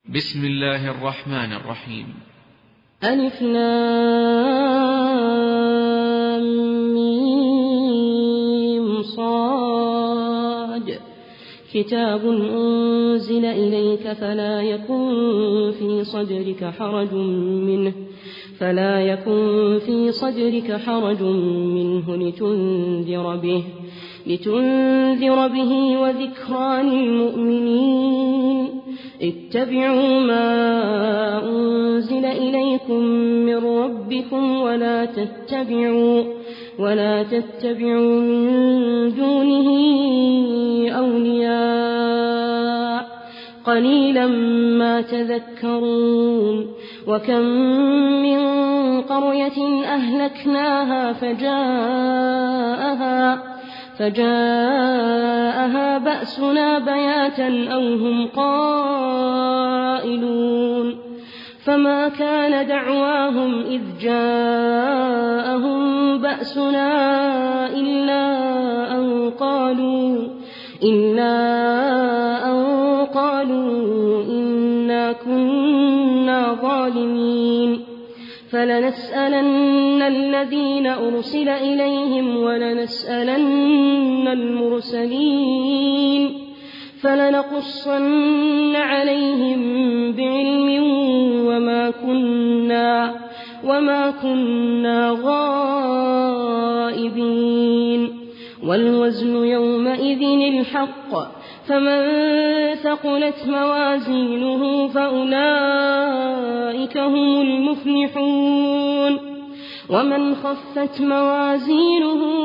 بسم الله الرحمن الرحيم. ألف لام ميم صاد كتاب أنزل إليك فلا يكن في صدرك حرج منه لتنذر به وذكرى للمؤمنين. اتبعوا ما أنزل إليكم من ربكم ولا تتبعوا من دونه أولياء قليلا ما تذكرون. وكم من قرية أهلكناها فجاءها بأسنا بياتا أو هم قائلون. فما كان دعواهم إذ جاءهم بأسنا إلا أن قالوا إنا كنا ظالمين. فلنسألن الذين أرسل إليهم ولنسألن المرسلين فلنقصن عليهم بعلم وما كنا غائبين. والوزن يومئذ الحق فمن ثقلت موازينه فأولئك هم المفلحون. ومن خفت موازينه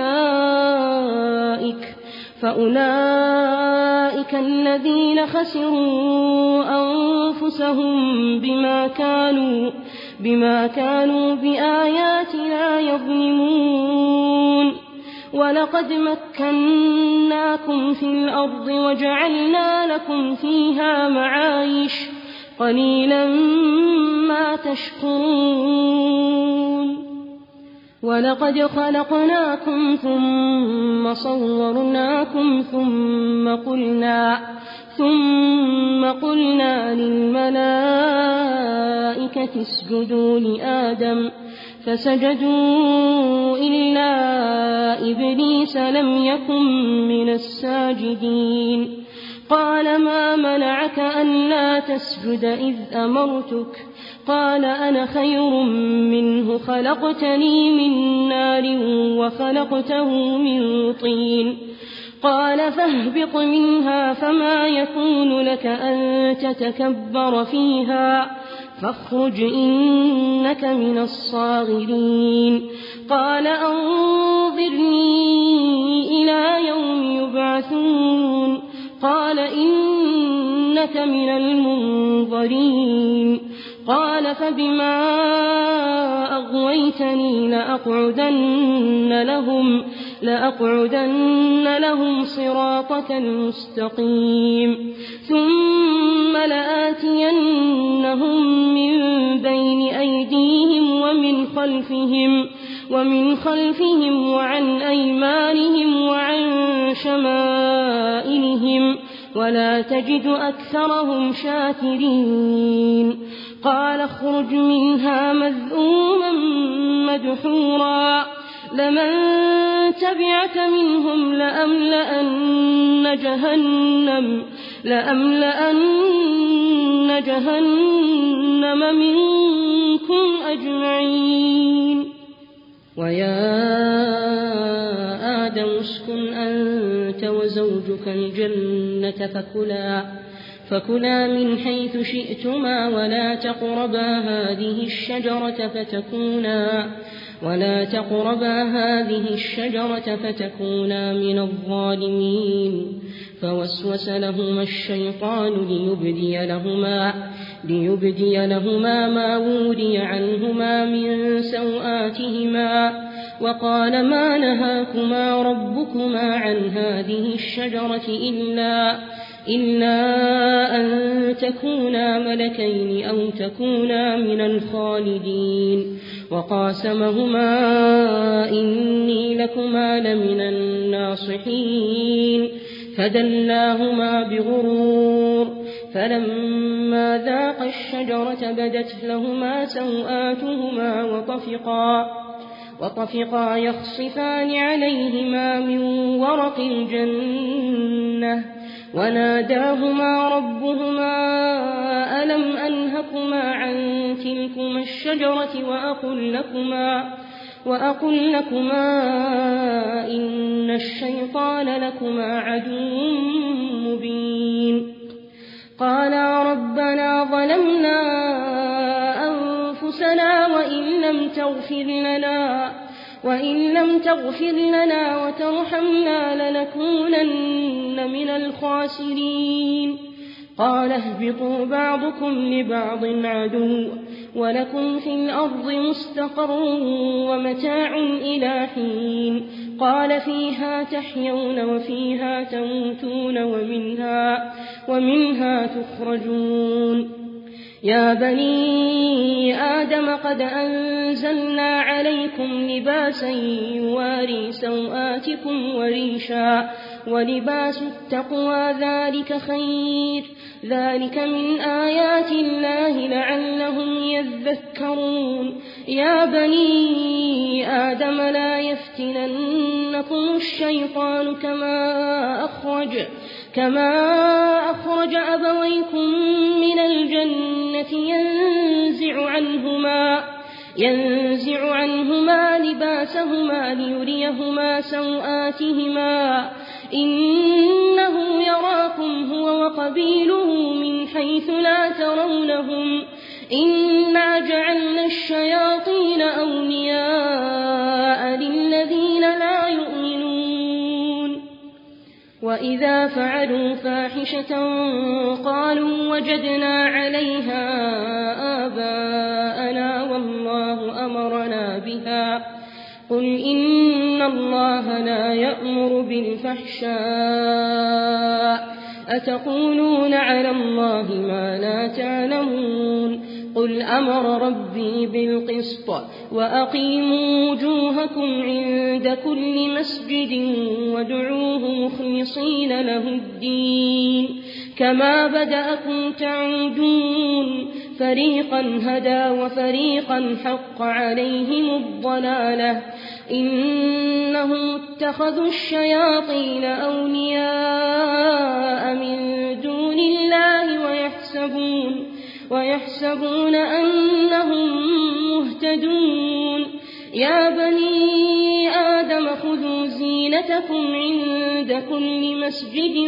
فأولئك الذين خسروا أنفسهم بما كانوا بآياتنا يظلمون. ولقد مكناكم في الأرض وجعلنا لكم فيها معايش قليلا ما تشكرون. ولقد خلقناكم ثم صورناكم ثم قلنا للملائكة اسجدوا لآدم فسجدوا إلا إبليس لم يكن من الساجدين. قال ما منعك ألا تسجد إذ أمرتك؟ قال أنا خير منه خلقتني من نار وخلقته من طين. قال فاهبط منها فما يكون لك أن تتكبر فيها فاخرج إنك من الصاغرين. قال أنظرني إلى يوم يبعثون. قال إنك من المنظرين. قال فبما أغويتني لأقعدن لهم صراطك المستقيم ثم لآتينهم من بين أيديهم ومن خلفهم وعن أيمانهم وعن شمائلهم ولا تجد أكثرهم شاكرين. قال اخرج منها مذءوما مدحورا لمن تبعك منهم لأملأن جهنم منكم أجمعين. ويا آدم اسكن أنت وزوجك الجنة فكلا من حيث شئتما ولا تقربا هذه الشجرة فتكونا من الظالمين. فوسوس لهما الشيطان ليبدي لهما ما وري عنهما من سوآتهما وقال ما نهاكما ربكما عن هذه الشجرة إلا أن تكونا ملكين أو تكونا من الخالدين. وقاسمهما إني لكما لمن الناصحين. فدلاهما بغرور فلما ذاقا الشجرة بدت لهما سوآتهما وطفقا يخصفان عليهما من ورق الجنة وناداهما ربهما ألم أنهكما عن تلكما الشجرة وأقل لكما إن الشيطان لكما عدو مبين قالا ربنا ظلمنا أنفسنا وإن لم تغفر لنا وترحمنا لنكونن من الخاسرين قال اهبطوا بعضكم لبعض عدو ولكم في الأرض مستقر ومتاع إلى حين قال فيها تحيون وفيها تموتون ومنها تخرجون يا بني آدم قد أنزلنا عليكم لباسا يواري سوآتكم وريشا ولباس التقوى ذلك خير ذلك من آيات الله لعلهم يذكرون يا بني آدم لا يفتننكم الشيطان كما أخرج أبويكم من الجنة ينزع عنهما لباسهما ليريهما سوآتهما إنه يراكم هو وقبيله من حيث لا ترونهم إنا جعلنا الشياطين أولياء للذين لا يؤمنون وإذا فعلوا فاحشة قالوا وجدنا عليها آباءنا والله أمرنا بها قل إن الله لا يأمر بالفحشاء أتقولون على الله ما لا تعلمون قل أمر ربي بالقسط وأقيموا وجوهكم عند كل مسجد وادعوه مخلصين له الدين كما بدأكم تعودون فريقا هدى وفريقا حق عليهم الضلالة إنهم اتخذوا الشياطين أولياء من دون الله ويحسبون أنهم مهتدون يا بني آدم خذوا زينتكم عند كل مسجد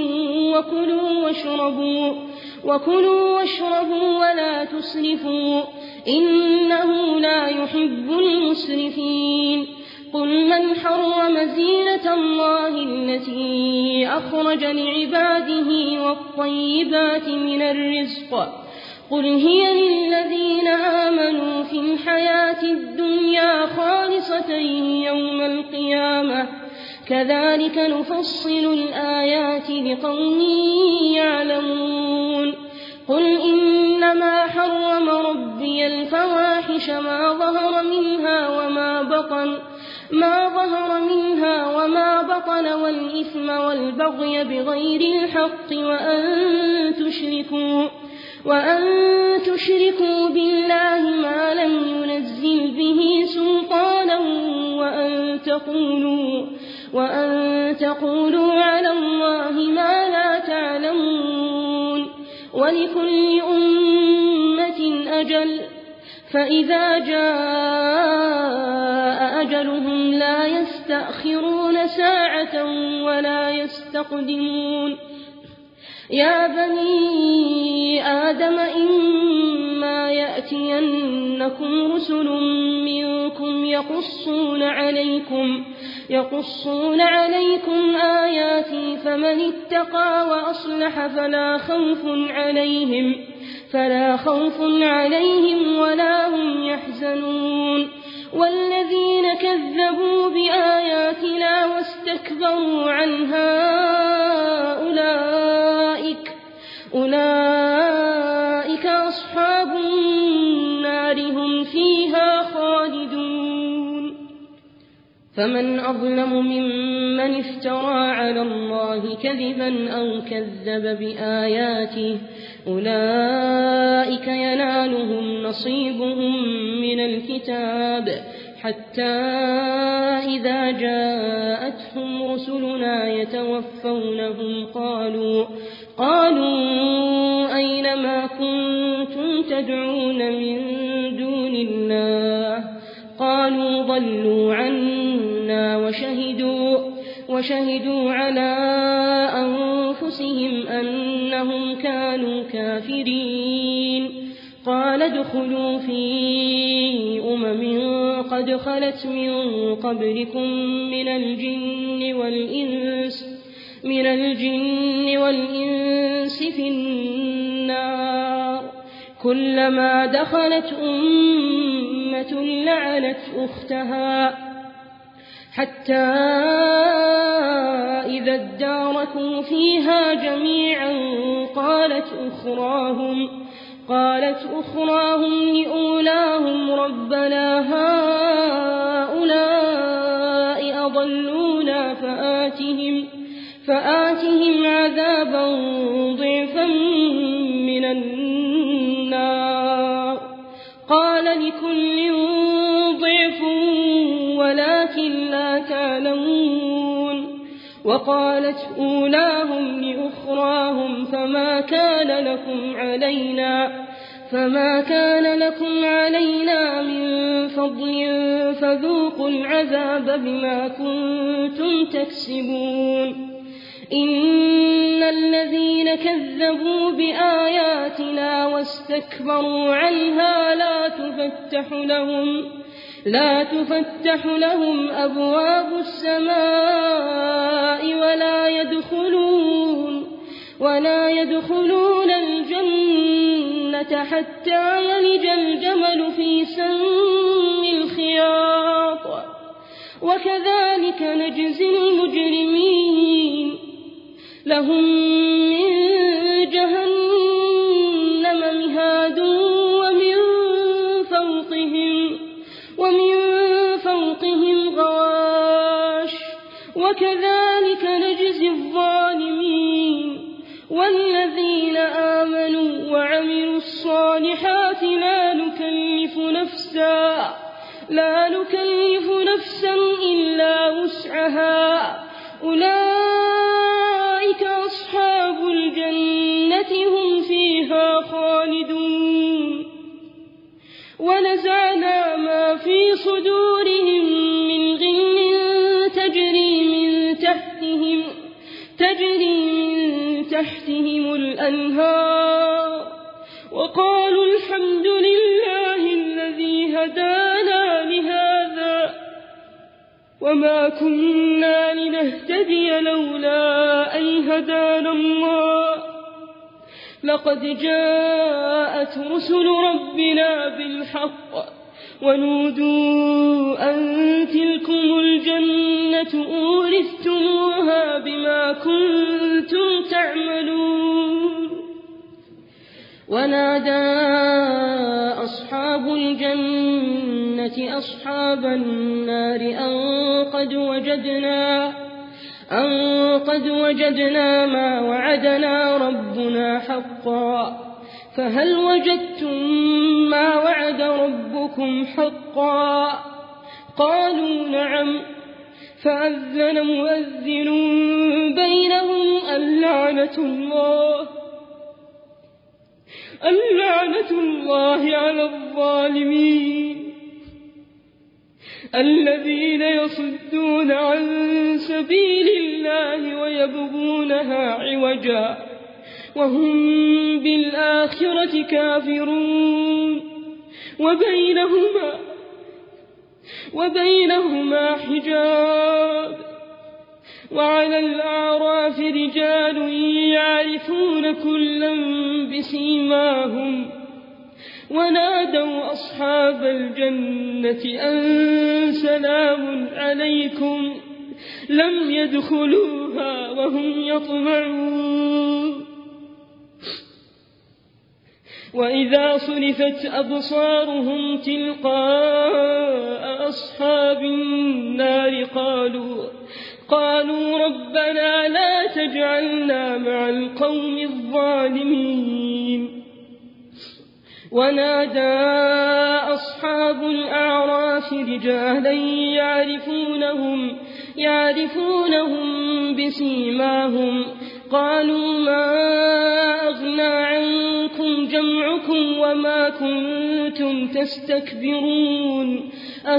وكلوا واشربوا ولا تسرفوا إنه لا يحب المسرفين قل من حرم زينة الله التي أخرج لعباده والطيبات من الرزق قل هي للذين آمنوا في الحياة الدنيا خالصة يوم القيامة كذلك نفصل الآيات لقوم يعلمون قل إنما حرم ربي الفواحش ما ظهر منها وما بطن والإثم والبغي بغير الحق وأن تشركوا بالله ما لم ينزل به سلطانا وأن تقولوا على الله ما لا تعلمون ولكل أمة أجل فإذا جاء أجلهم لا يستأخرون ساعة ولا يستقدمون يا بني آدم إما يأتينكم رسل منكم يقصون عليكم آياتي فمن اتقى وأصلح فلا خوف عليهم ولا هم يحزنون والذين كذبوا بآياتنا واستكبروا عنها أولئك أصحاب النار هم فيها خالدون فمن أظلم ممن افترى على الله كذبا أو كذب بآياته أولئك ينالهم نصيبهم من الكتاب حتى إذا جاءتهم رسلنا يتوفونهم قالوا أين ما كنتم تدعون من دون الله قالوا ضلوا عنا وشهدوا على أنفسهم أنهم كانوا كافرين قال ادخلوا في قد خلت من قبلكم من الجن والإنس في النار كلما دخلت أمة لعنت أختها حتى إذا اداركوا فيها جميعا قالت أخراهم لأولاهم ربنا هؤلاء أضلونا فآتهم عذابا ضعفا من النار قال لكل ضعف ولكن لا تعلمون وقالت أولاهم لأخراهم فما كان لكم علينا من فضل فذوقوا العذاب بما كنتم تكسبون إن الذين كذبوا بآياتنا واستكبروا عنها لا تفتح لهم أبواب السماء ولا يدخلون الجنة حتى يلج الجمل في سم الخياط وكذلك نجزي المجرمين لهم من جهنم مهاد ومن فوقهم غواش وكذلك نجزي الظالمين والذين آمنوا وعملوا الصالحات لا نكلف نفسا إلا وسعها أولئك أصحاب الجنة هم فيها خالدون ونزعنا ما في صدورهم من غل تجري من تحتهم الأنهار وقالوا الحمد لله الذي هدانا لهذا وما كنا لنهتدي لولا أن هدانا الله لقد جاءت رسل ربنا بالحق ونودوا أن تلكم الجنة أورثتموها بما كنتم تعملون ونادى أصحاب الجنة أصحاب النار أن قد وجدنا ما وعدنا ربنا حقا فهل وجدتم ما وعد ربكم حقا قالوا نعم فأذن مؤذن بينهم اللعنة الله على الظالمين الذين يصدون عن سبيل الله ويبغونها عوجا وهم بالآخرة كافرون وبينهما حجاب وعلى الأعراف رجال يعرفون كلا بسيماهم ونادوا أصحاب الجنة أن سلام عليكم لم يدخلوها وهم يطمعون وإذا صرفت أبصارهم تلقاء أصحاب النار قالوا ربنا لا تجعلنا مع القوم الظالمين ونادى أصحاب الأعراف رجالا يعرفونهم بسيماهم قالوا ما أغنى عنكم جمعكم وما كنتم تستكبرون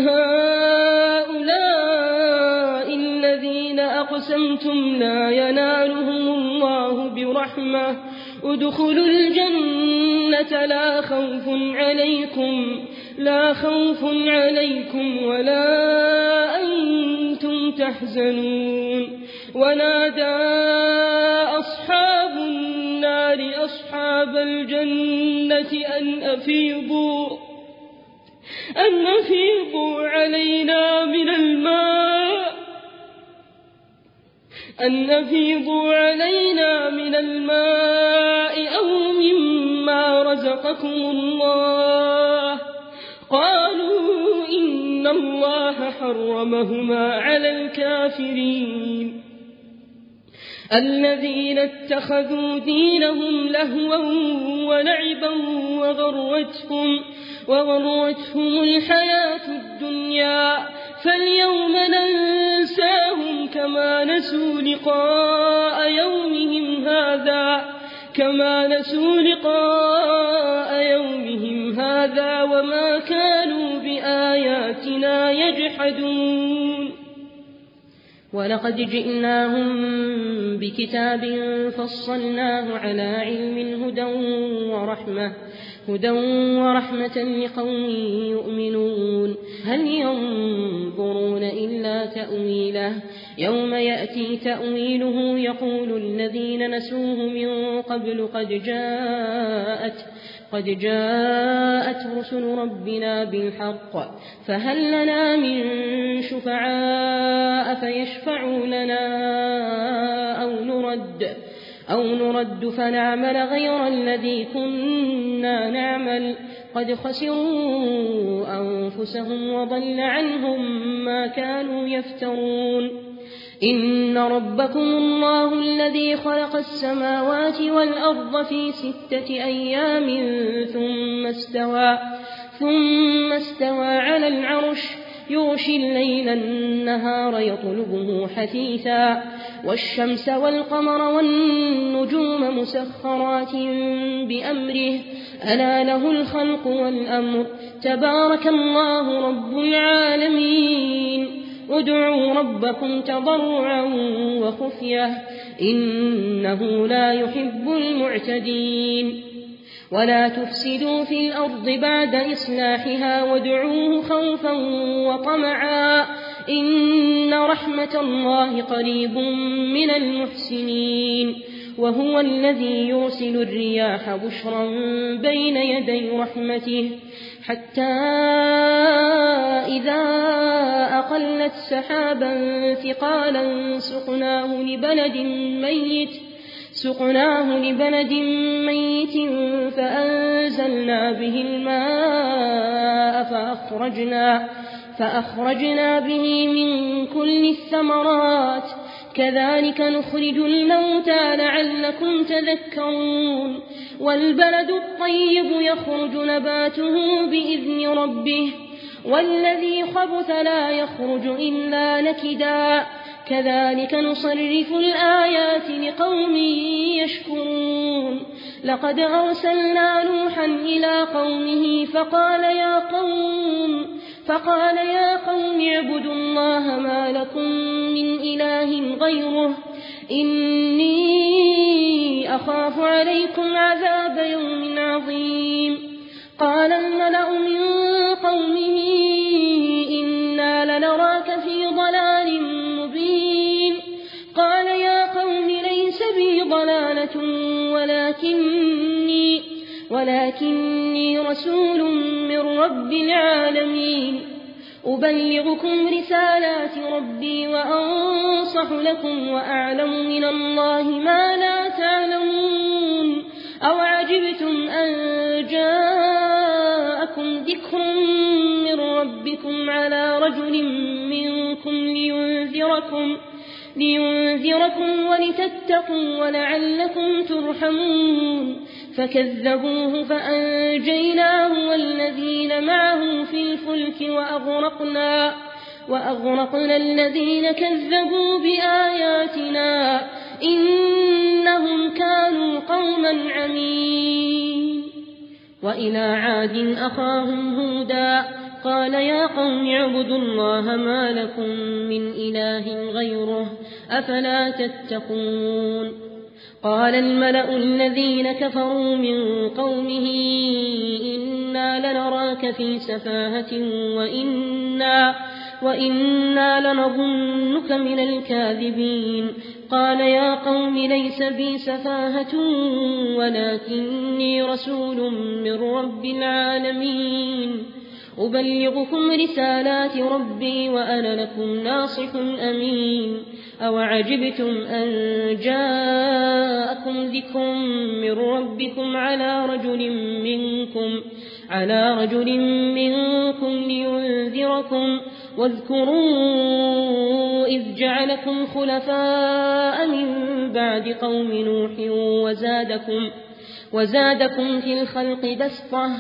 أهؤلاء الذين أقسمتم لا ينالهم الله برحمة ادخلوا الجنة لا خوف عليكم ولا أنتم تحزنون ونادى أصحاب النار أصحاب الجنة أن أفيضوا علينا من الماء أو مما رزقكم الله قالوا إن الله حرمهما على الكافرين الذين اتخذوا دينهم لهوا ولعبا وغرتهم الحياة الدنيا فاليوم ننساهم كما نسوا لقاء يومهم هذا وما كانوا بآياتنا يجحدون ولقد جئناهم بكتاب فصلناه على علم هدى ورحمة لقوم يؤمنون هل ينظرون إلا تأويله يوم يأتي تأويله يقول الذين نسوه من قبل قد جاءت رسل ربنا بالحق فهل لنا من شفعاء فيشفعوا لنا أو نرد فنعمل غير الذي كنا نعمل قد خسروا أنفسهم وضل عنهم ما كانوا يفترون إن ربكم الله الذي خلق السماوات والأرض في 6 أيام ثم استوى على العرش يغشي الليل النهار يطلبه حثيثا والشمس والقمر والنجوم مسخرات بأمره ألا له الخلق والأمر تبارك الله رب العالمين ادعوا ربكم تضرعا وخفية إنه لا يحب المعتدين ولا تفسدوا في الأرض بعد إصلاحها وادعوه خوفا وطمعا إن رحمة الله قريب من المحسنين وهو الذي يرسل الرياح بشرا بين يدي رحمته حتى إذا أقلت سحابا ثقالا سقناه لبلد ميت فأنزلنا به الماء فأخرجنا به من كل الثمرات كذلك نخرج الموتى لعلكم تذكرون والبلد الطيب يخرج نباته بإذن ربه والذي خبث لا يخرج إلا نكدا كذلك نصرف الآيات لقوم يشكرون لقد أرسلنا نوحا إلى قومه فقال يا قوم اعبدوا الله ما لكم من إله غيره إني أخاف عليكم عذاب يوم عظيم قال الملأ من قومه إنا لنراك في ضلال مبين قال يا قوم ليس بي ضلالة ولكني رسول من رب العالمين أبلغكم رسالات ربي وأنصح لكم وأعلم من الله ما لا تعلمون أو عجبتم أن جاءكم ذكر من ربكم على رجل منكم لينذركم ولتتقوا ولعلكم ترحمون فكذبوه فأنجيناه والذين معه في الفلك وأغرقنا الذين كذبوا بآياتنا إنهم كانوا قوما عمين. وإلى عاد أخاهم هودا قال يا قوم اعبدوا الله ما لكم من إله غيره أفلا تتقون. قال الملأ الذين كفروا من قومه إنا لنراك في سفاهة وإنا لنظنك من الكاذبين. قال يا قوم ليس بي سفاهة ولكني رسول من رب العالمين أبلغكم رسالات ربي وأنا لكم ناصح أمين. أوعجبتم أن جاءكم ذكر من ربكم على رجل منكم لينذركم واذكروا إذ جعلكم خلفاء من بعد قوم نوح وزادكم في الخلق بسطة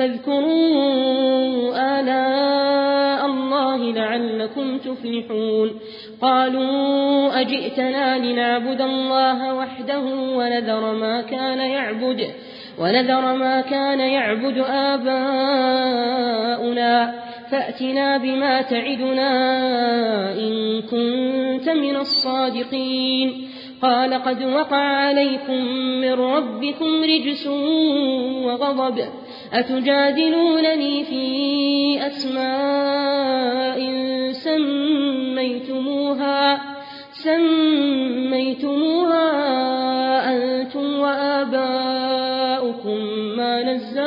فاذكروا آلاء الله لعلكم تفلحون. قالوا أجئتنا لنعبد الله وحده ونذر ما كان يعبد آباؤنا فأتنا بما تعدنا إن كنت من الصادقين. قال قد وقع عليكم من ربكم رجس وغضب أتجادلونني في أسماء سميتموها أنتم وآباؤكم ما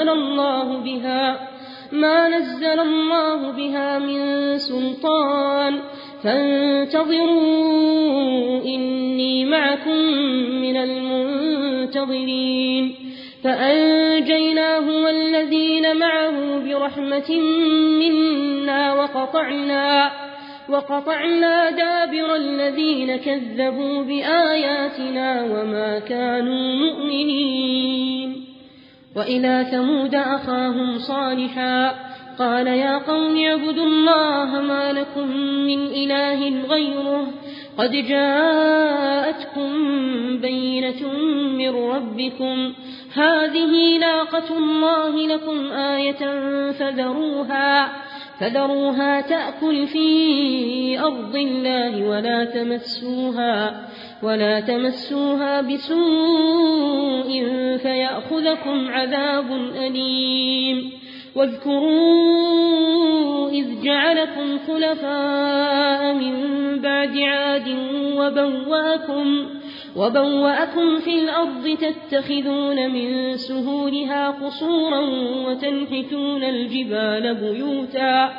نزل الله بها من سلطان فانتظروا إني معكم من المنتظرين. فأنجيناه والذين معه برحمة منا وقطعنا دابر الذين كذبوا بآياتنا وما كانوا مؤمنين. وإلى ثمود أخاهم صالحا قال يا قوم اعبدوا الله ما لكم من إله غيره قد جاءتكم بينة من ربكم هذه ناقة الله لكم آية فذروها تأكل في أرض الله ولا تمسوها بسوء فيأخذكم عذاب أليم. واذكروا إذ جعلكم خلفاء من بعد عاد وبوأكم في الأرض تتخذون من سهولها قصورا وتنحتون الجبال بيوتا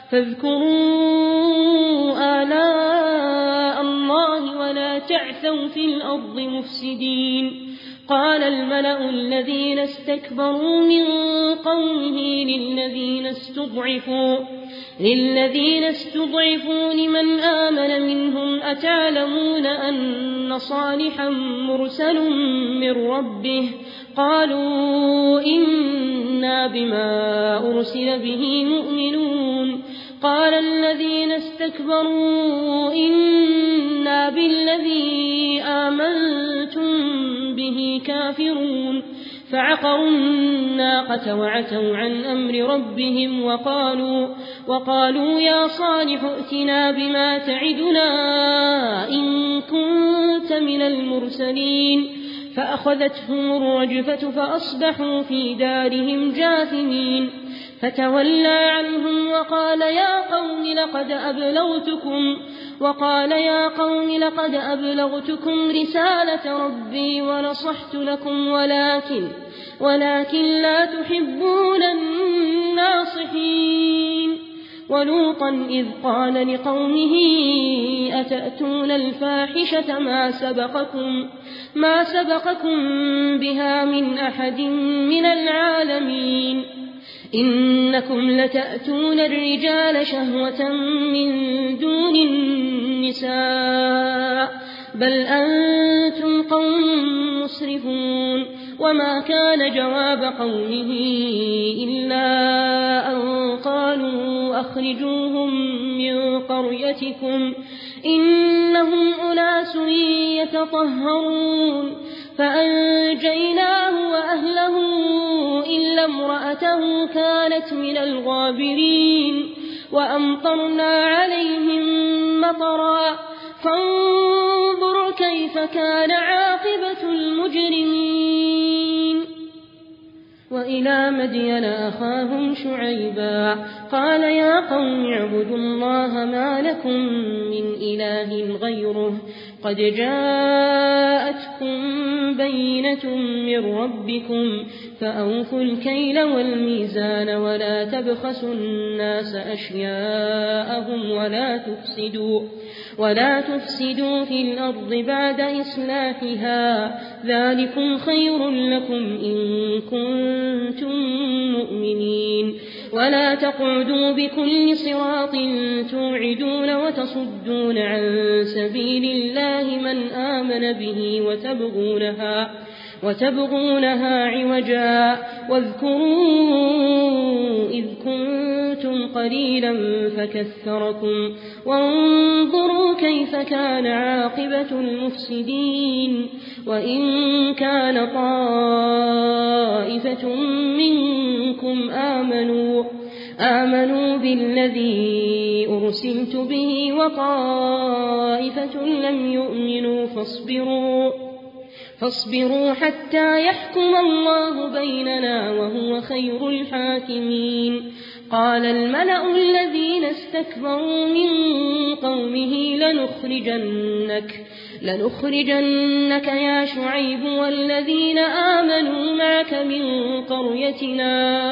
فاذكروا آلاء الله ولا تعثوا في الأرض مفسدين. قال الملأ الذين استكبروا من قومه للذين استضعفوا لمن آمن منهم أتعلمون أن صالحا مرسل من ربه قالوا إنا بما أرسل به مؤمنون. قال الذين استكبروا إنا بالذي آمنتم به كافرون. فعقروا الناقة وعتوا عن أمر ربهم وقالوا يا صالح ائتنا بما تعدنا إن كنت من المرسلين. فأخذتهم الرجفة فأصبحوا في دارهم جاثمين. فتولى عنهم وقال يا قوم لقد أبلغتكم رسالة ربي ونصحت لكم ولكن لا تحبون الناصحين. ولوطا إذ قال لقومه أتأتون الفاحشة ما سبقكم بها من أحد من العالمين إنكم لتأتون الرجال شهوة من دون النساء بل أنتم قوم مسرفون. وما كان جواب قومه إلا أن قالوا أخرجوهم من قريتكم إنهم أناس يتطهرون فأنجيناه وأهله إلا امرأته كانت من الغابرين وأمطرنا عليهم مطرا فانظر كيف كان عاقبة المجرمين. وإلى مدين أخاهم شعيبا قال يا قوم اعبدوا الله ما لكم من إله غيره قد جاءتكم بينة من ربكم فأوفوا الكيل والميزان ولا تبخسوا الناس أشياءهم ولا تفسدوا في الأرض بعد إصلاحها ذلكم خير لكم إن كنتم مؤمنين. ولا تقعدوا بكل صراط توعدون وتصدون عن سبيل الله من آمن به وتبغونها عوجا واذكروا إذ كنتم قليلا فكثركم وانظروا كيف كان عاقبة المفسدين. وإن كان طائفة منكم آمنوا بالذي أرسلت به وطائفة لم يؤمنوا فاصبروا حتى يحكم الله بيننا وهو خير الحاكمين. قال الملأ الذين استكبروا من قومه لنخرجنك يا شعيب والذين آمنوا معك من قريتنا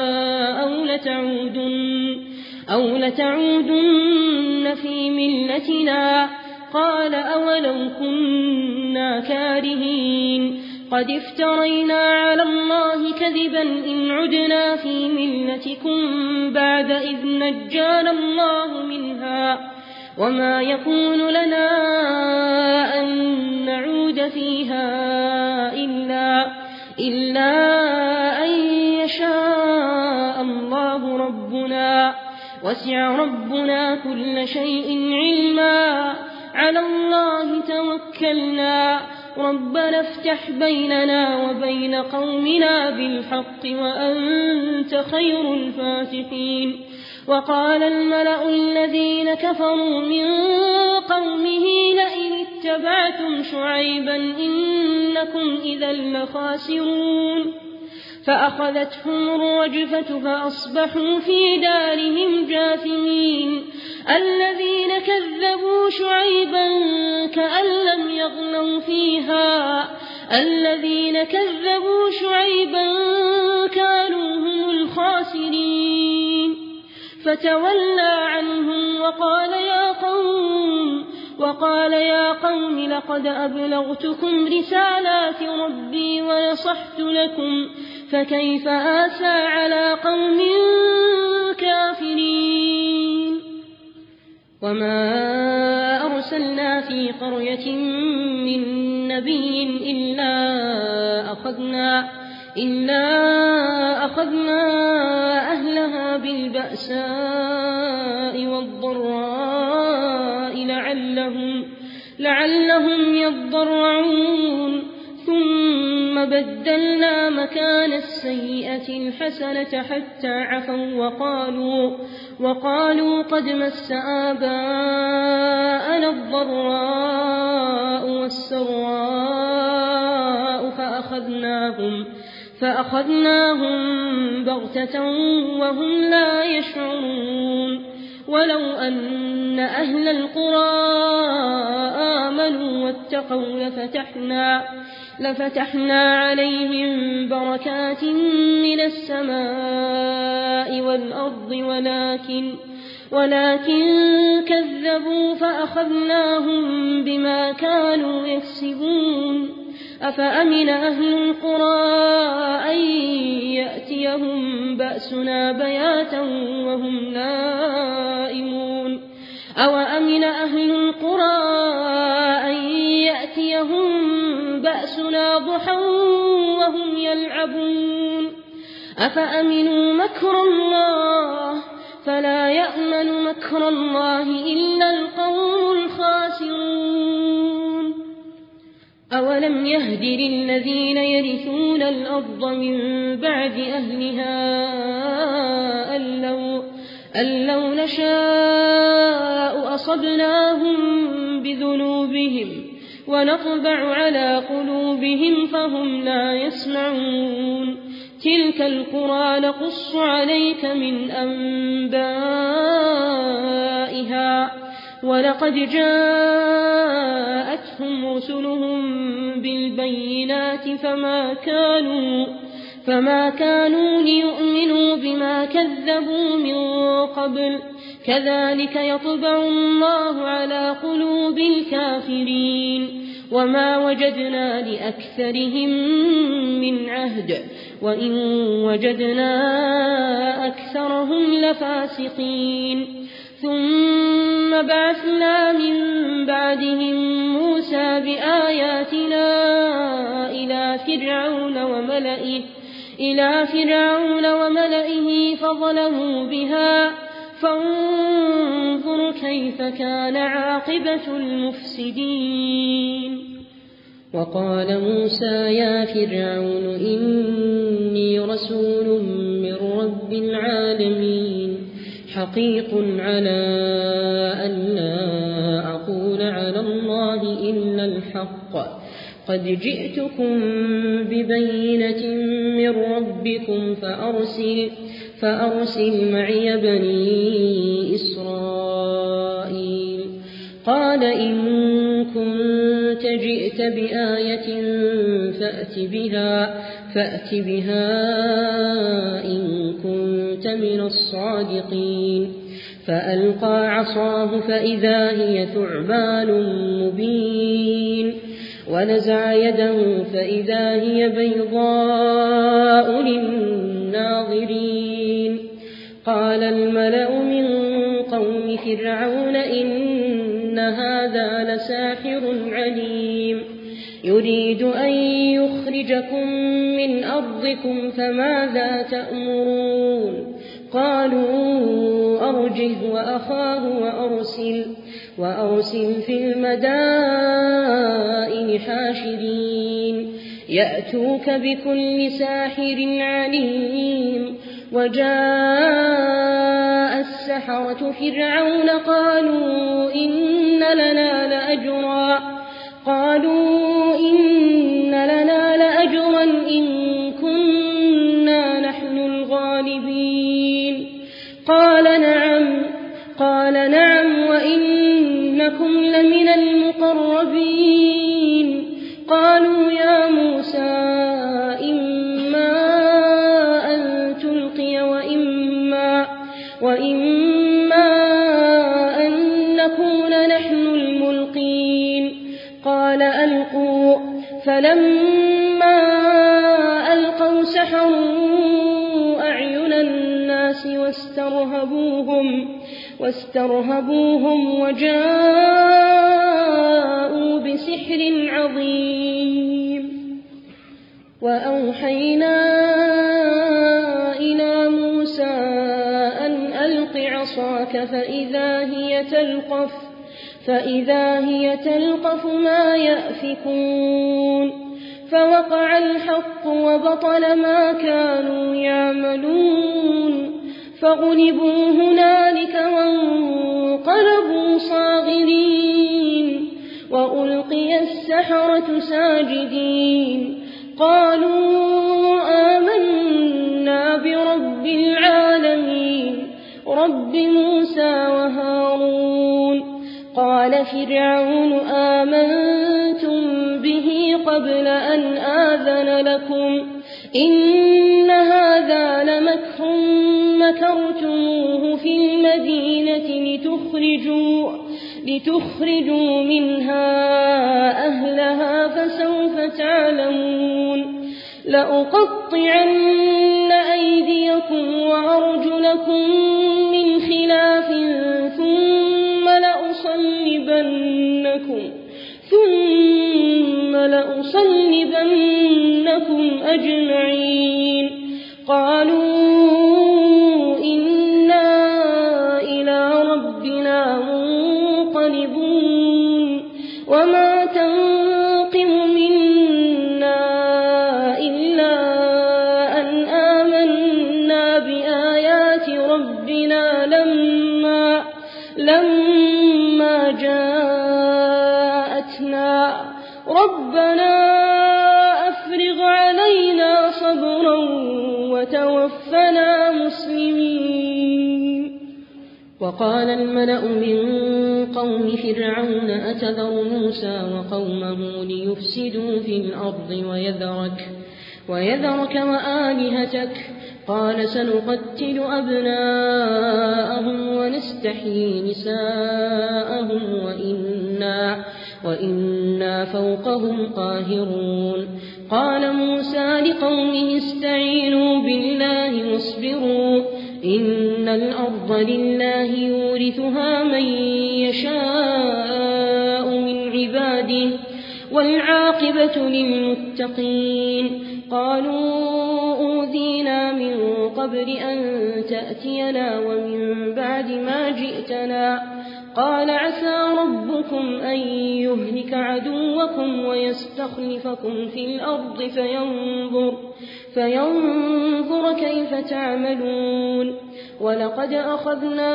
أو لتعودن في ملتنا. قال أولو كنا كارهين قد افترينا على الله كذبا إن عدنا في ملتكم بعد إذ نجانا الله منها وما يكون لنا أن نعود فيها إلا أن يشاء الله ربنا وسع ربنا كل شيء علما على الله توكلنا ربنا افتح بيننا وبين قومنا بالحق وأنت خير الفاتحين. وقال الملأ الذين كفروا من قومه لئن اتبعتم شعيبا إنكم إذا لخاسرون. فأخذتهم الرجفة فأصبحوا في دارهم جاثمين. الذين كذبوا شعيبا كأن لم يغنوا فيها الذين كذبوا شعيبا كانوا هم الخاسرين. فتولى عنهم وقال يا قوم لقد أبلغتكم رسالات ربي ونصحت لكم فكيف آسى على قوم كافرين. وما أرسلنا في قرية من نبي إلا أخذنا أهلها بالبأساء والضراء لعلهم يضرعون ثم بدلنا مكان السيئة الحسنة حتى عفوا وقالوا قد مس آباءنا الضراء والسراء فأخذناهم بغتة وهم لا يشعرون. ولو أن أهل القرى آمنوا واتقوا لفتحنا عليهم بركات من السماء والأرض ولكن كذبوا فأخذناهم بما كانوا يكسبون. أفأمن أهل القرى أن يأتيهم بأسنا بياتا وهم نائمون أو أمن أهل القرى أن يأتيهم بأسنا بأسنا ضحى وهم يلعبون أفأمنوا مكر الله فلا يأمن مكر الله إلا القوم الخاسرون أولم يهد للذين يرثون الأرض من بعد أهلها أن لو نشاء أصبناهم بذنوبهم ونطبع على قلوبهم فهم لا يسمعون تلك القرى نقص عليك من أنبائها ولقد جاءتهم رسلهم بالبينات فما كانوا ليؤمنوا بما كذبوا من قبل كذلك يطبع الله على قلوب الكافرين وما وجدنا لأكثرهم من عهد وإن وجدنا أكثرهم لفاسقين ثم بعثنا من بعدهم موسى بآياتنا إلى فرعون وملئه فظلموا بها فانظر كيف كان عاقبة المفسدين وقال موسى يا فرعون إني رسول من رب العالمين حقيق على أن لا أقول على الله إلا الحق قد جئتكم ببينة من ربكم فأرسل معي بني إسرائيل قال إن كنت جئت بآية فأت بها إن كنت من الصادقين فألقى عصاه فإذا هي ثعبان مبين ونزع يده فإذا هي بيضاء للناظرين قال الملأ من قوم فرعون إن هذا لساحر عليم يريد أن يخرجكم من أرضكم فماذا تأمرون قالوا أرجه وأخاه وأرسل في المدائن حاشرين يأتوك بكل ساحر عليم وجاء السحرة فرعون قالوا إن لنا لأجرا إن كنا نحن الغالبين قال نعم وإنكم لمن المقربين قالوا يا موسى إما أن تلقي وإما أن نكون نحن الملقين قال ألقوا فلما ألقوا سحروا أعين الناس واسترهبوهم وجاءوا بسحر عظيم وأوحينا إلى موسى أن ألق عصاك فإذا هي تلقف ما يأفكون فوقع الحق وبطل ما كانوا يعملون فغلبوا هنالك وانقلبوا صاغرين وألقي السحرة ساجدين قالوا آمنا برب العالمين رب موسى وهارون قال فرعون آمنتم به قبل أن آذن لكم إن هذا لمكر مكرتموه في المدينة لتخرجوا منها أهلها فسوف تعلمون لأقطعن أيديكم وأرجلكم من خلاف ثم لأصلبنكم أجمعين قالوا إنا إلى ربنا منقلبون وما تنقم منا إلا أن آمنا بآيات ربنا لما جاءتنا ربنا أفرغ علينا صبرا وتوفنا مسلمين. وقال الملأ من قوم فرعون أتذر موسى وقومه ليفسدوا في الأرض ويذرك وآلهتك قال سنقتل أبناءهم ونستحيي نساءهم وإنا فوقهم قاهرون. قال موسى لقومه استعينوا بالله واصبروا إن الأرض لله يورثها من يشاء من عباده والعاقبة للمتقين. قالوا أوذينا من قبل أن تأتينا ومن بعد ما جئتنا قال عسى ربكم أن يهلك عدوكم ويستخلفكم في الأرض فينظر كيف تعملون. ولقد أخذنا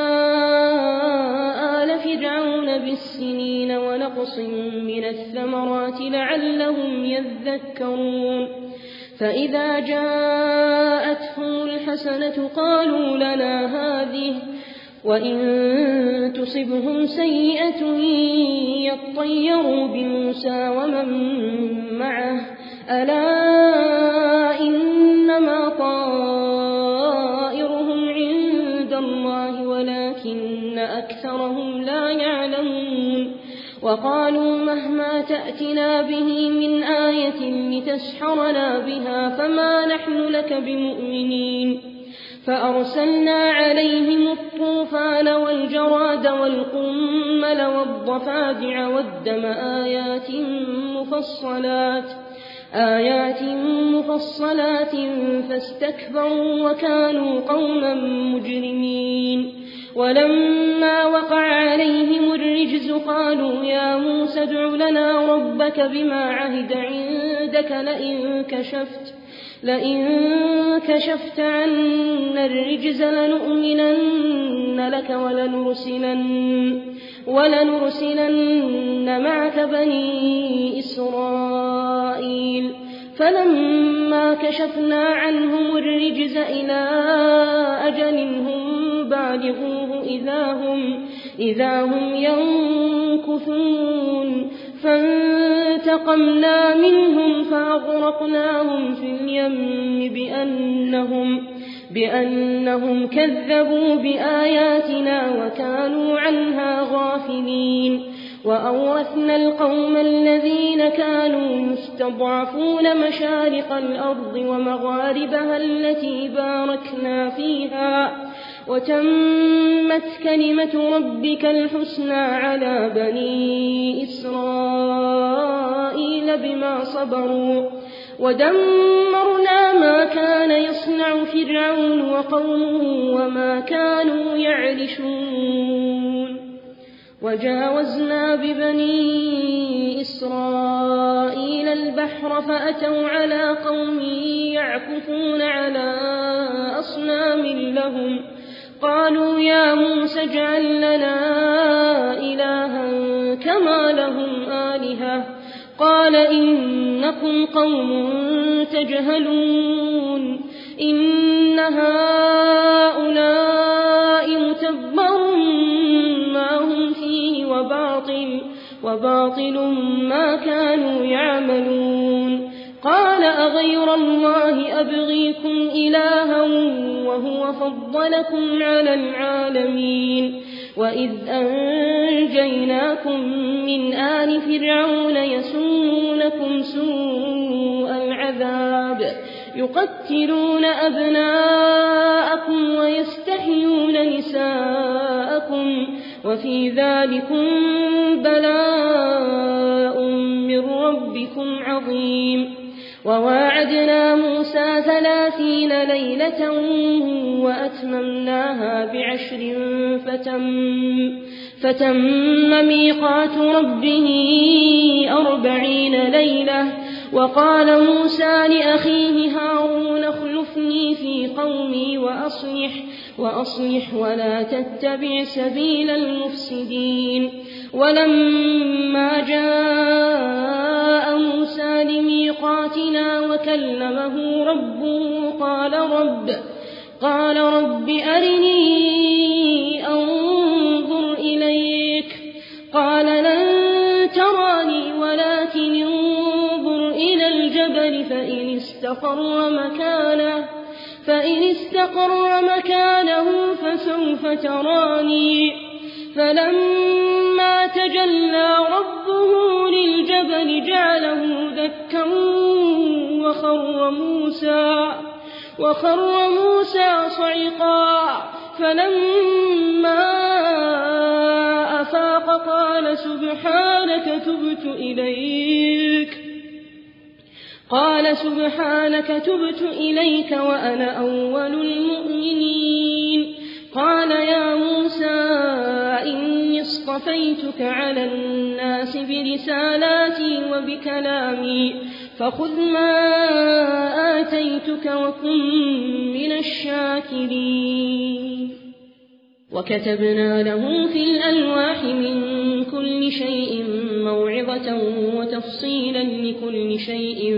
آل فرعون بالسنين ونقص من الثمرات لعلهم يذكرون. فإذا جاءتهم الحسنة قالوا لنا هذه وإن تصبهم سيئة يطيروا بموسى ومن معه ألا إنما طائرهم عند الله ولكن أكثرهم لا يعلمون. وقالوا مهما تأتنا به من آية لتسحرنا بها فما نحن لك بمؤمنين. فأرسلنا عليهم الطوفان والجراد والقمل والضفادع والدم آيات مفصلات فاستكبروا وكانوا قوما مجرمين. ولما وقع عليهم الرجز قالوا يا موسى ادع لنا ربك بما عهد عندك لئن كشفت عنا الرجز لنؤمنن لك ولنرسلن معك بني إسرائيل. فلما كشفنا عنهم الرجز إلى أجل هم بالغوه إذا هم ينكثون. فانتقمنا منهم فأغرقناهم في اليم بأنهم كذبوا بآياتنا وكانوا عنها غافلين. وأورثنا القوم الذين كانوا يستضعفون مشارق الأرض ومغاربها التي باركنا فيها وتمت كلمة ربك الحسنى على بني إسرائيل بما صبروا ودمرنا ما كان يصنع فرعون وقومه وما كانوا يعرشون. وجاوزنا ببني إسرائيل البحر فأتوا على قوم يعكفون على أصنام لهم قالوا يا موسى اجعل لنا إلها كما لهم آلهة قال إنكم قوم تجهلون إن هؤلاء متبر ما هم فيه وباطل ما كانوا يعملون. قال أغير الله أبغيكم إلها وهو فضلكم على العالمين وإذ أنجيناكم من آل فرعون يسومونكم سوء العذاب يقتلون أبناءكم ويستحيون نساءكم وفي ذلكم بلاء من ربكم عظيم. وواعدنا موسى 30 ليلة وأتممناها ب10 فتم ميقات ربه 40 ليلة. وقال موسى لأخيه هارون اخلفني في قومي وأصلح ولا تتبع سبيل المفسدين. ولما جاء موسى لميقاتنا وكلمه ربه قال رب أرني أنظر إليك. قال لن تراني ولكن انظر إلى الجبل فإن استقر مكانه فسوف تراني. فلما تجلى ربه للجبل جعله دكا وخر موسى صعقا. فلما أفاق قال سبحانك تبت إليك وأنا أول المؤمنين. قال يا موسى إني اصطفيتك على الناس برسالاتي وبكلامي فخذ ما آتيتك وكن من الشاكرين. وكتبنا له في الألواح من كل شيء موعظة وتفصيلا لكل شيء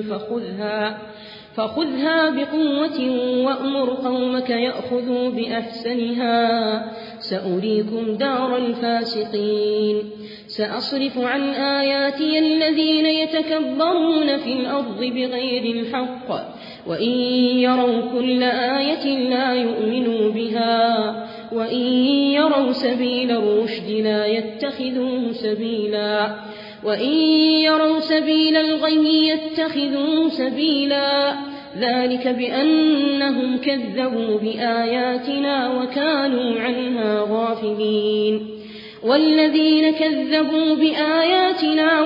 فخذها بقوة وأمر قومك يأخذوا بأحسنها سأريكم دار الفاسقين. سأصرف عن آياتي الذين يتكبرون في الأرض بغير الحق وإن يروا كل آية لا يؤمنوا بها وإن يروا سبيل الرشد لا يتخذوه سبيلا وإن يروا سبيل الغي يتخذوه سبيلا. ذلك بأنهم كذبوا بآياتنا وكانوا عنها غافلين. والذين كذبوا بآياتنا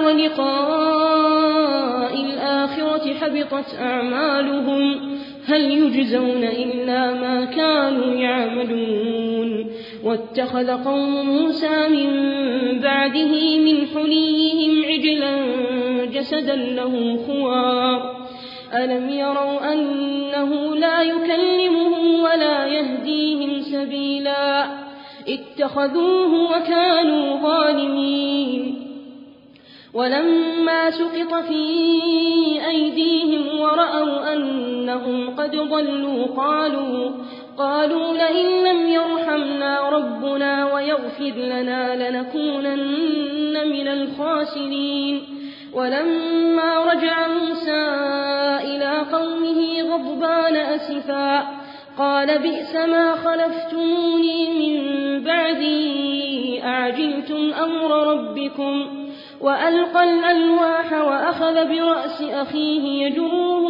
ولقاء الآخرة حبطت أعمالهم هل يجزون إلا ما كانوا يعملون. واتخذ قوم موسى من بعده من حليهم عجلا جسدا له خوار ألم يروا أنه لا يكلمهم ولا يهديهم سبيلا اتخذوه وكانوا ظالمين. ولما سقط في أيديهم ورأوا أنهم قد ضلوا قالوا لئن لم يرحمنا ربنا ويغفر لنا لنكونن من الخاسرين. ولما رجع موسى إلى قومه غضبان أسفا قال بئس ما خلفتموني من بعدي أعجلتم أمر ربكم. وألقى الألواح وأخذ برأس أخيه يجره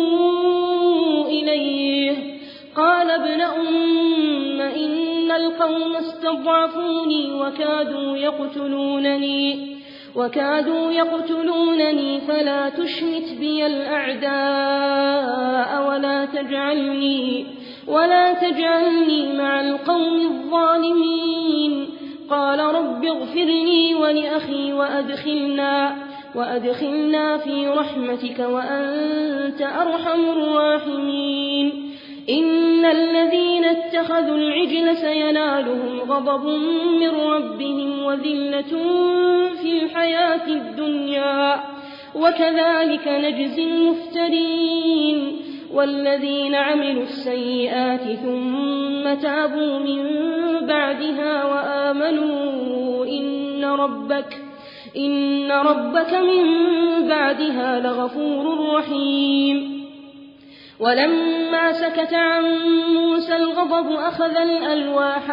إليه قال ابن أم إن القوم استضعفوني وكادوا يقتلونني فلا تشمت بي الأعداء ولا تجعلني مع القوم الظالمين. قال رب اغفر لي ولأخي وأدخلنا في رحمتك وأنت أرحم الراحمين. إن الذين اتخذوا العجل سينالهم غضب من ربهم وذلة في الحياة الدنيا وكذلك نجزي المفترين. والذين عملوا السيئات ثم تابوا من بعدها وآمنوا إن ربك من بعدها لغفور رحيم. ولما سكت عن موسى الغضب أخذ الألواح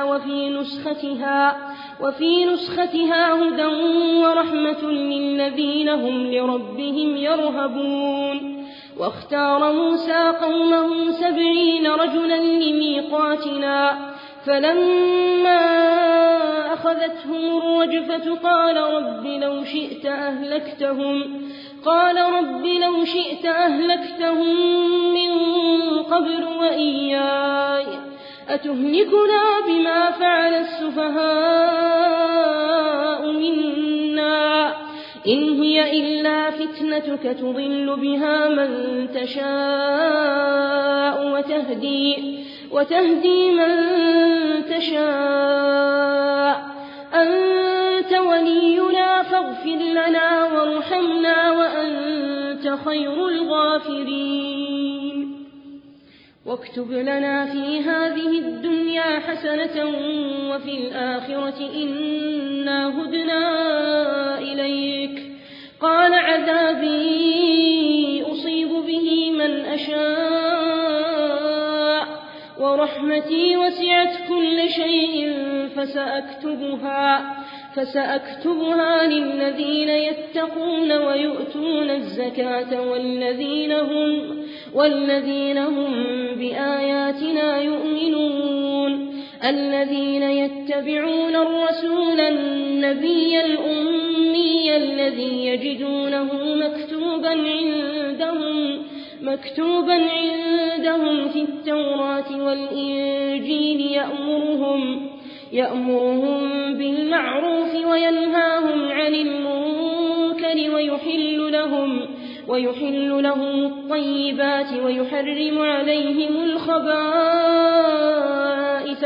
وفي نسختها هدى ورحمة للذين هم لربهم يرهبون. واختار موسى قومه 70 رجلا لميقاتنا فلما أخذتهم الرجفة قال رب لو شئت قال رب لو شئت أهلكتهم من قبل وإياي أتهلكنا بما فعل السفهاء منا إن هي إلا فتنتك تضل بها من تشاء وتهدي من تشاء أنت ولينا فاغفر لنا وارحمنا وأنت خير الغافرين واكتب لنا في هذه الدنيا حسنة وفي الآخرة إنا هدنا إليك قال عذابي أصيب به من أشاء ورحمتي وسعت كل شيء فسأكتبها للذين يتقون ويؤتون الزكاة والذين هم بآياتنا يؤمنون الذين يتبعون الرسول النبي الأمي الذي يجدونه مكتوبا عندهم في التوراة والإنجيل يأمرهم بالمعروف وينهاهم عن المنكر ويحل لهم الطيبات ويحرم عليهم الخبائث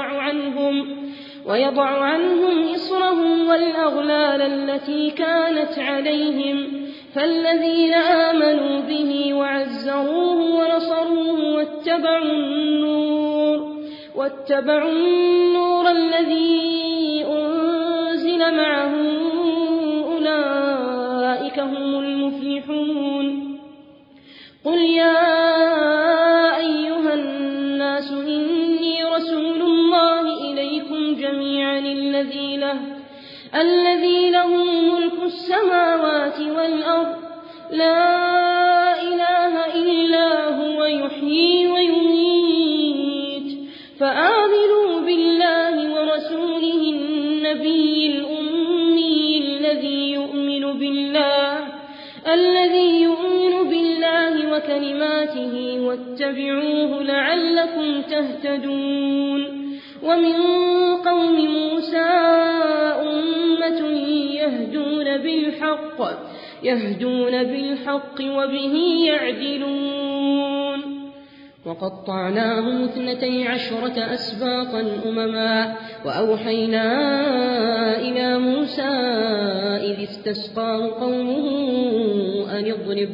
ويضع عنهم إصرهم والأغلال التي كانت عليهم فالذين آمنوا به وعزروه ونصروه واتبعوا النور الذي أنزل معه أولئك هم المفلحون قل يا أيها الناس إني رسول الله إليكم جميعا الذي له ملك السماوات والأرض لا إله إلا هو يحيي ويميت فآمنوا بالله ورسوله النبي الأمي الذي يؤمن بالله وكلماته واتبعوه لعلكم تهتدون ومن قوم موسى أمة يهدون بالحق وبه يعدلون وقطعناهم 12 أسباطا أمما وأوحينا إلى موسى إذ استسقاه قومه أن اضرب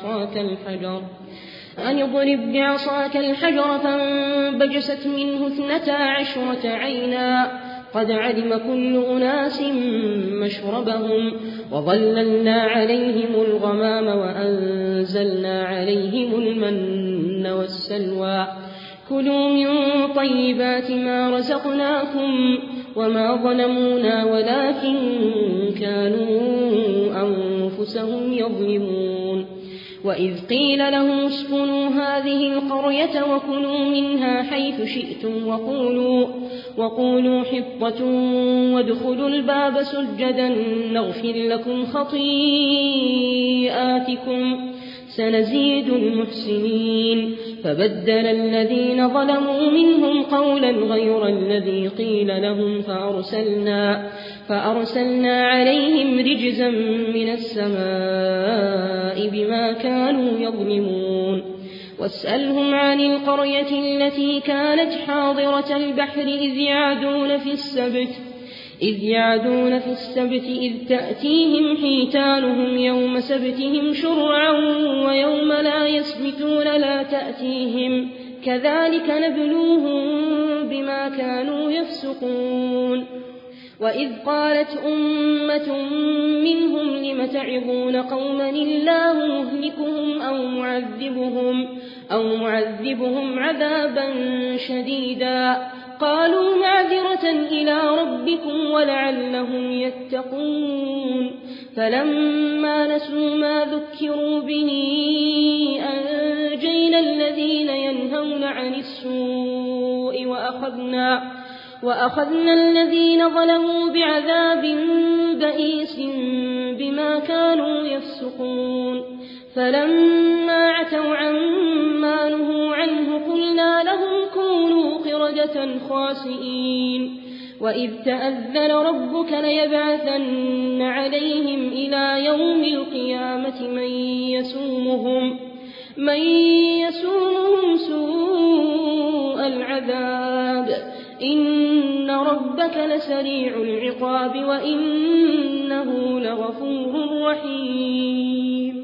بعصاك الحجر فانبجست منه 12 عينا قد علم كل أناس مشربهم وظللنا عليهم الغمام وأنزلنا عليهم المن والسلوى كلوا من طيبات ما رزقناكم وما ظلمونا ولكن كانوا أنفسهم يظلمون وإذ قيل لهم اسكنوا هذه القرية وكلوا منها حيث شئتم وقولوا حطة وادخلوا الباب سجدا نغفر لكم خطيئاتكم سنزيد المحسنين فبدل الذين ظلموا منهم قولا غير الذي قيل لهم فأرسلنا عليهم رجزا من السماء بما كانوا يظلمون واسألهم عن القرية التي كانت حاضرة البحر إذ يعدون في السبت إذ تأتيهم حيتانهم يوم سبتهم شرعا ويوم لا يسبتون لا تأتيهم كذلك نبلوهم بما كانوا يفسقون وإذ قالت أمة منهم لم تعظون قوما الله مهلكهم أو معذبهم عذابا شديدا قالوا معذرة إلى ربكم ولعلهم يتقون فلما نسوا ما ذكروا به أنجينا الذين ينهون عن السوء وأخذنا الذين ظلموا بعذاب بئيس بما كانوا يفسقون فلما عتوا عما نهوا عنه قلنا لهم كونوا قردة خاسئين وإذ تأذن ربك ليبعثن عليهم إلى يوم القيامة من يسومهم سوء العذاب إن ربك لسريع العقاب وإنه لغفور رحيم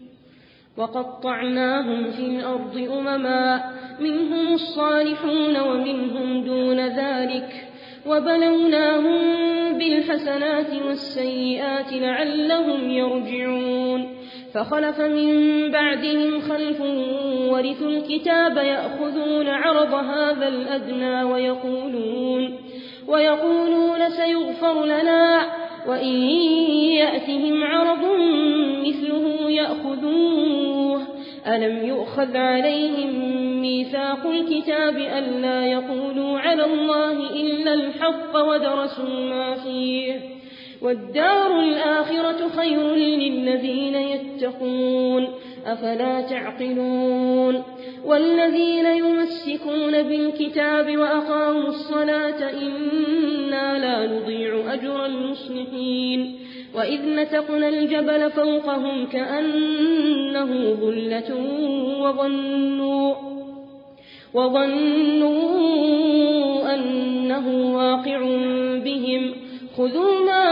وقطعناهم في الأرض أمما منهم الصالحون ومنهم دون ذلك وبلوناهم بالحسنات والسيئات لعلهم يرجعون فخلف من بعدهم خلف ورثوا الكتاب يأخذون عرض هذا الأدنى ويقولون سيغفر لنا وإن يأتهم عرض مثله يأخذوه ألم يؤخذ عليهم ميثاق الكتاب ألا يقولوا على الله إلا الحق ودرسوا ما فيه والدار الآخرة خير للذين يتقون أفلا تعقلون والذين يمسكون بالكتاب وأقاموا الصلاة إنا لا نضيع أجر المصلحين وإذ نتقنا الجبل فوقهم كأنه ظلة وظنوا أنه واقع بهم خذوا ما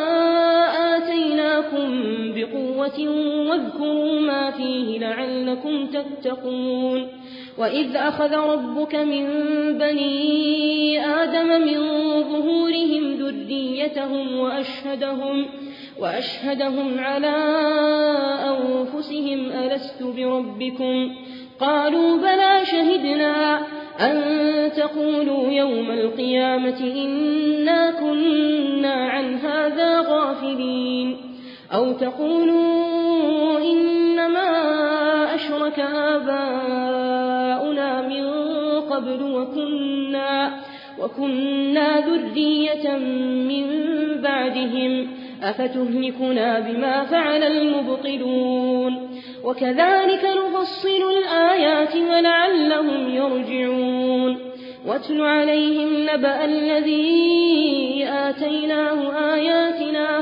آتيناكم بقوة واذكروا ما فيه لعلكم تتقون وإذ أخذ ربك من بني آدم من ظهورهم ذريتهم وأشهدهم على أنفسهم ألست بربكم قالوا بلى شهدنا أن تقولوا يوم القيامة إنا كنا عن هذا غافلين أو تقولوا إنما أشرك آباؤنا من قبل وكنا ذرية من بعدهم أفتهلكنا بما فعل المبطلون وكذلك نفصل الآيات ولعلهم يرجعون واتل عليهم نبأ الذي آتيناه آياتنا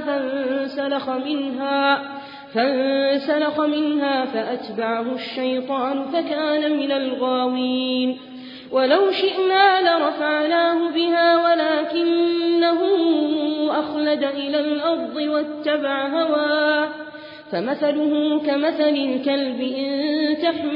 فانسلخ منها فأتبعه الشيطان فكان من الغاوين ولو شئنا لرفعناه بها ولكنه أخلد إلى الأرض واتبع هواه فمثله كمثل الكلب إن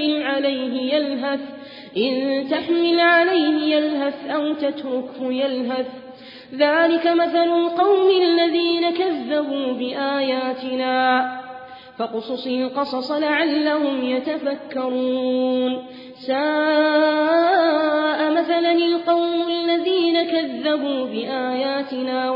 تحمل عليه يلهث أو تتركه يلهث ذلك مثل القوم الذين كذبوا بآياتنا فاقصص القصص لعلهم يتفكرون ساء مثلا القوم الذين كذبوا بآياتنا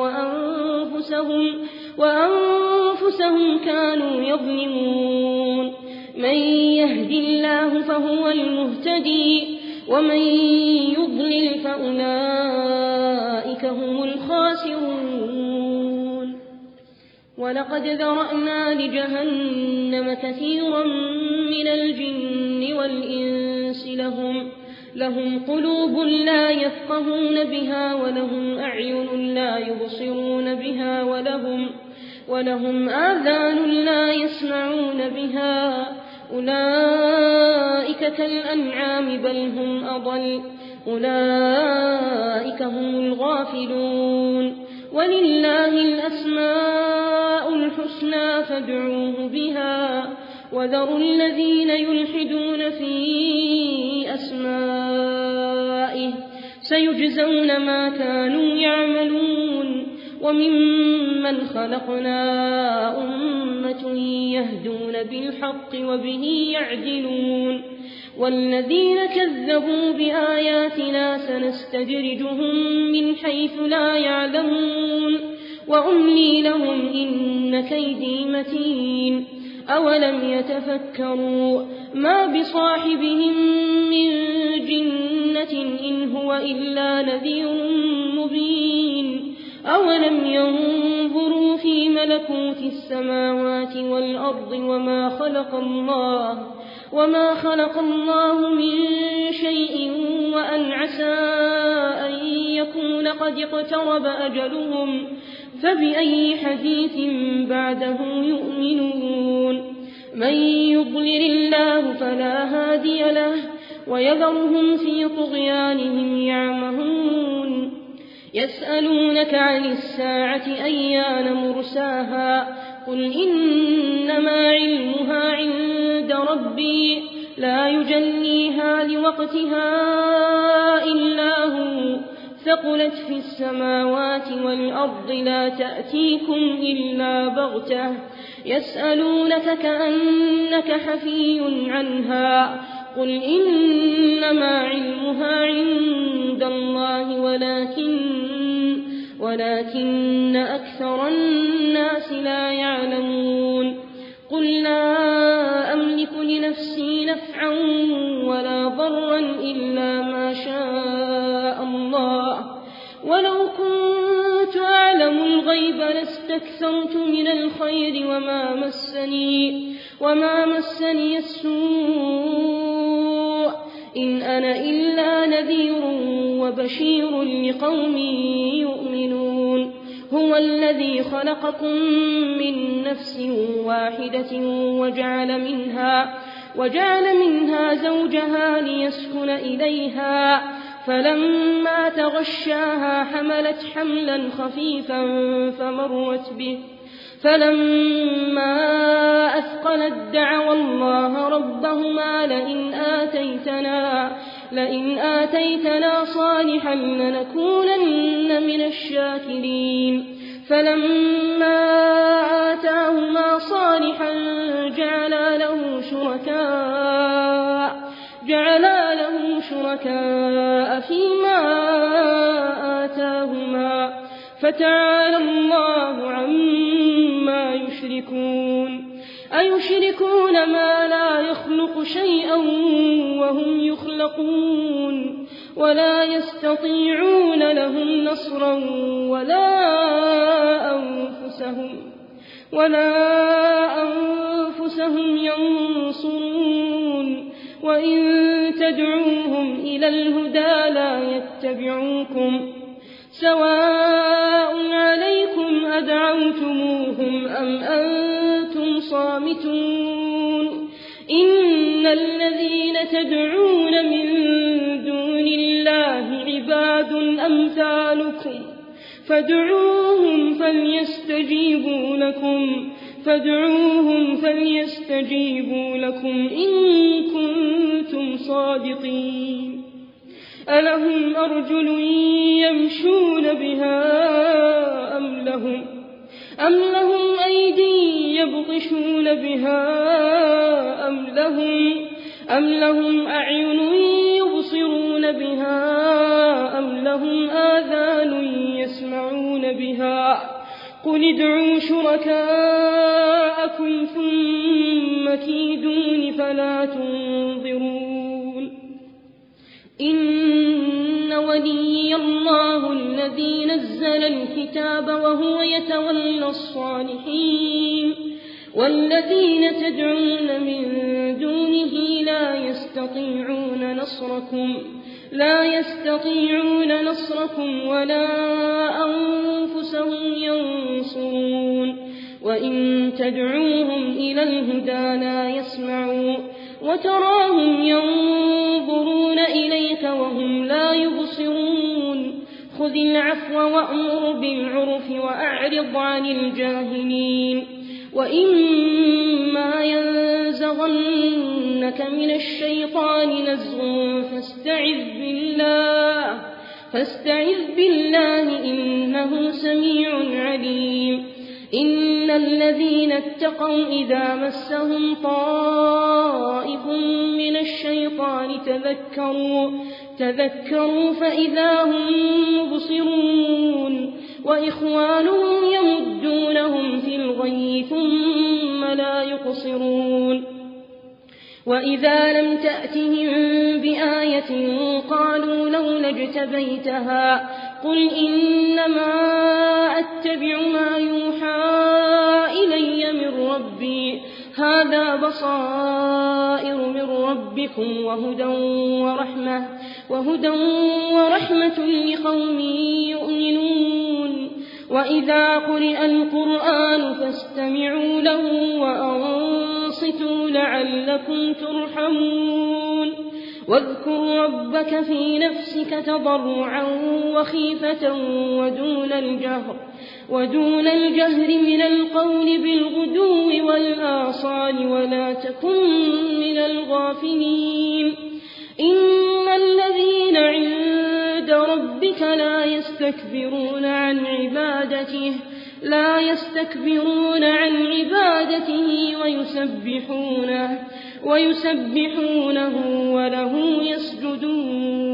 وأنفسهم كانوا يظلمون من يهد الله فهو المهتدي ومن يضلل فأولئك هم الخاسرون ولقد ذرأنا لجهنم كثيرا من الجن والإنس لهم قلوب لا يفقهون بها ولهم أعين لا يبصرون بها ولهم آذان لا يسمعون بها أولئك كالأنعام بل هم أضل أولئك هم الغافلون ولله الأسماء الحسنى فادعوه بها وذروا الذين يلحدون في أسمائه سيجزون ما كانوا يعملون وممن خلقنا أمة يهدون بالحق وبه يعدلون والذين كذبوا بآياتنا سنستدرجهم من حيث لا يعلمون وأملي لهم إن كيدي متين أولم يتفكروا ما بصاحبهم من جنة إن هو إلا نذير أولم ينظروا في ملكوت السماوات والأرض وما خلق الله من شيء وأن عسى أن يكون قد اقترب أجلهم فبأي حديث بعده يؤمنون من يضلل الله فلا هادي له ويذرهم في طغيانهم يعمهون يسألونك عن الساعة أيان مرساها قل إنما علمها عند ربي لا يجليها لوقتها إلا هو ثقلت في السماوات والأرض لا تأتيكم إلا بغتة يسألونك كأنك حفي عنها قل إنما علمها عند الله ولكن أكثر الناس لا يعلمون قل لا أملك لنفسي نفعا ولا ضرا إلا ما شاء الله ولو كنت أعلم الغيب لاستكثرت من الخير وما مسني السوء إن أنا إلا نذير وبشير لقوم يؤمنون هو الذي خلقكم من نفس واحدة وجعل منها زوجها ليسكن إليها فلما تغشاها حملت حملا خفيفا فمرت به فلما أثقلت دعوا الله ربهما لئن آتيتنا صالحا لنكونن من الشاكرين فلما آتاهما صالحا جعلا له شركاء فيما آتاهما فتعالى الله عما يشركون أيشركون ما لا يخلق شيئا وهم يخلقون ولا يستطيعون لهم نصرا ولا أنفسهم ينصرون وإن تدعوهم إلى الهدى لا يتبعوكم سواء عليكم أدعوتموهم أم أنتم صامتون إن الذين تدعون من دون الله عباد أمثالكم فادعوهم فليستجيبوا لكم إن كنتم صادقين ألهم أرجل يمشون بها أم لهم أيدي يبطشون بها أم لهم أعين يبصرون بها أم لهم آذان يسمعون بها قل ادعوا شركاءكم ثم كيدون فلا تنظرون إن ولي الله الذي نزل الكتاب وهو يتولى الصالحين والذين تدعون من دونه لا يستطيعون نصركم ولا أنفسهم ينصرون وإن تدعوهم إلى الهدى لا يسمعوا وتراهم ينظرون إليك وهم لا يبصرون خذ العفو وأمر بالعرف وأعرض عن الجاهلين وإما ينزغنك من الشيطان نزغ فاستعذ بالله إنه سميع عليم إن الذين اتقوا إذا مسهم طائف من الشيطان تذكروا فإذا هم مبصرون وإخوانهم يمدونهم في الغي ثم لا يقصرون وإذا لم تأتهم بآية قالوا لولا اجتبيتها قل إنما أتبع ما يوحى إلي من ربي هذا بصائر من ربكم وهدى ورحمة لقوم يؤمنون وإذا قرئ القرآن فاستمعوا له وأنصتوا لعلكم ترحمون واذكر ربك في نفسك تضرعا وخيفة ودون الجهر من القول بالغدو والآصال ولا تكن من الغافلين إن الذين عند ربك لا يستكبرون عن عبادته ويسبحونه وله يسجدون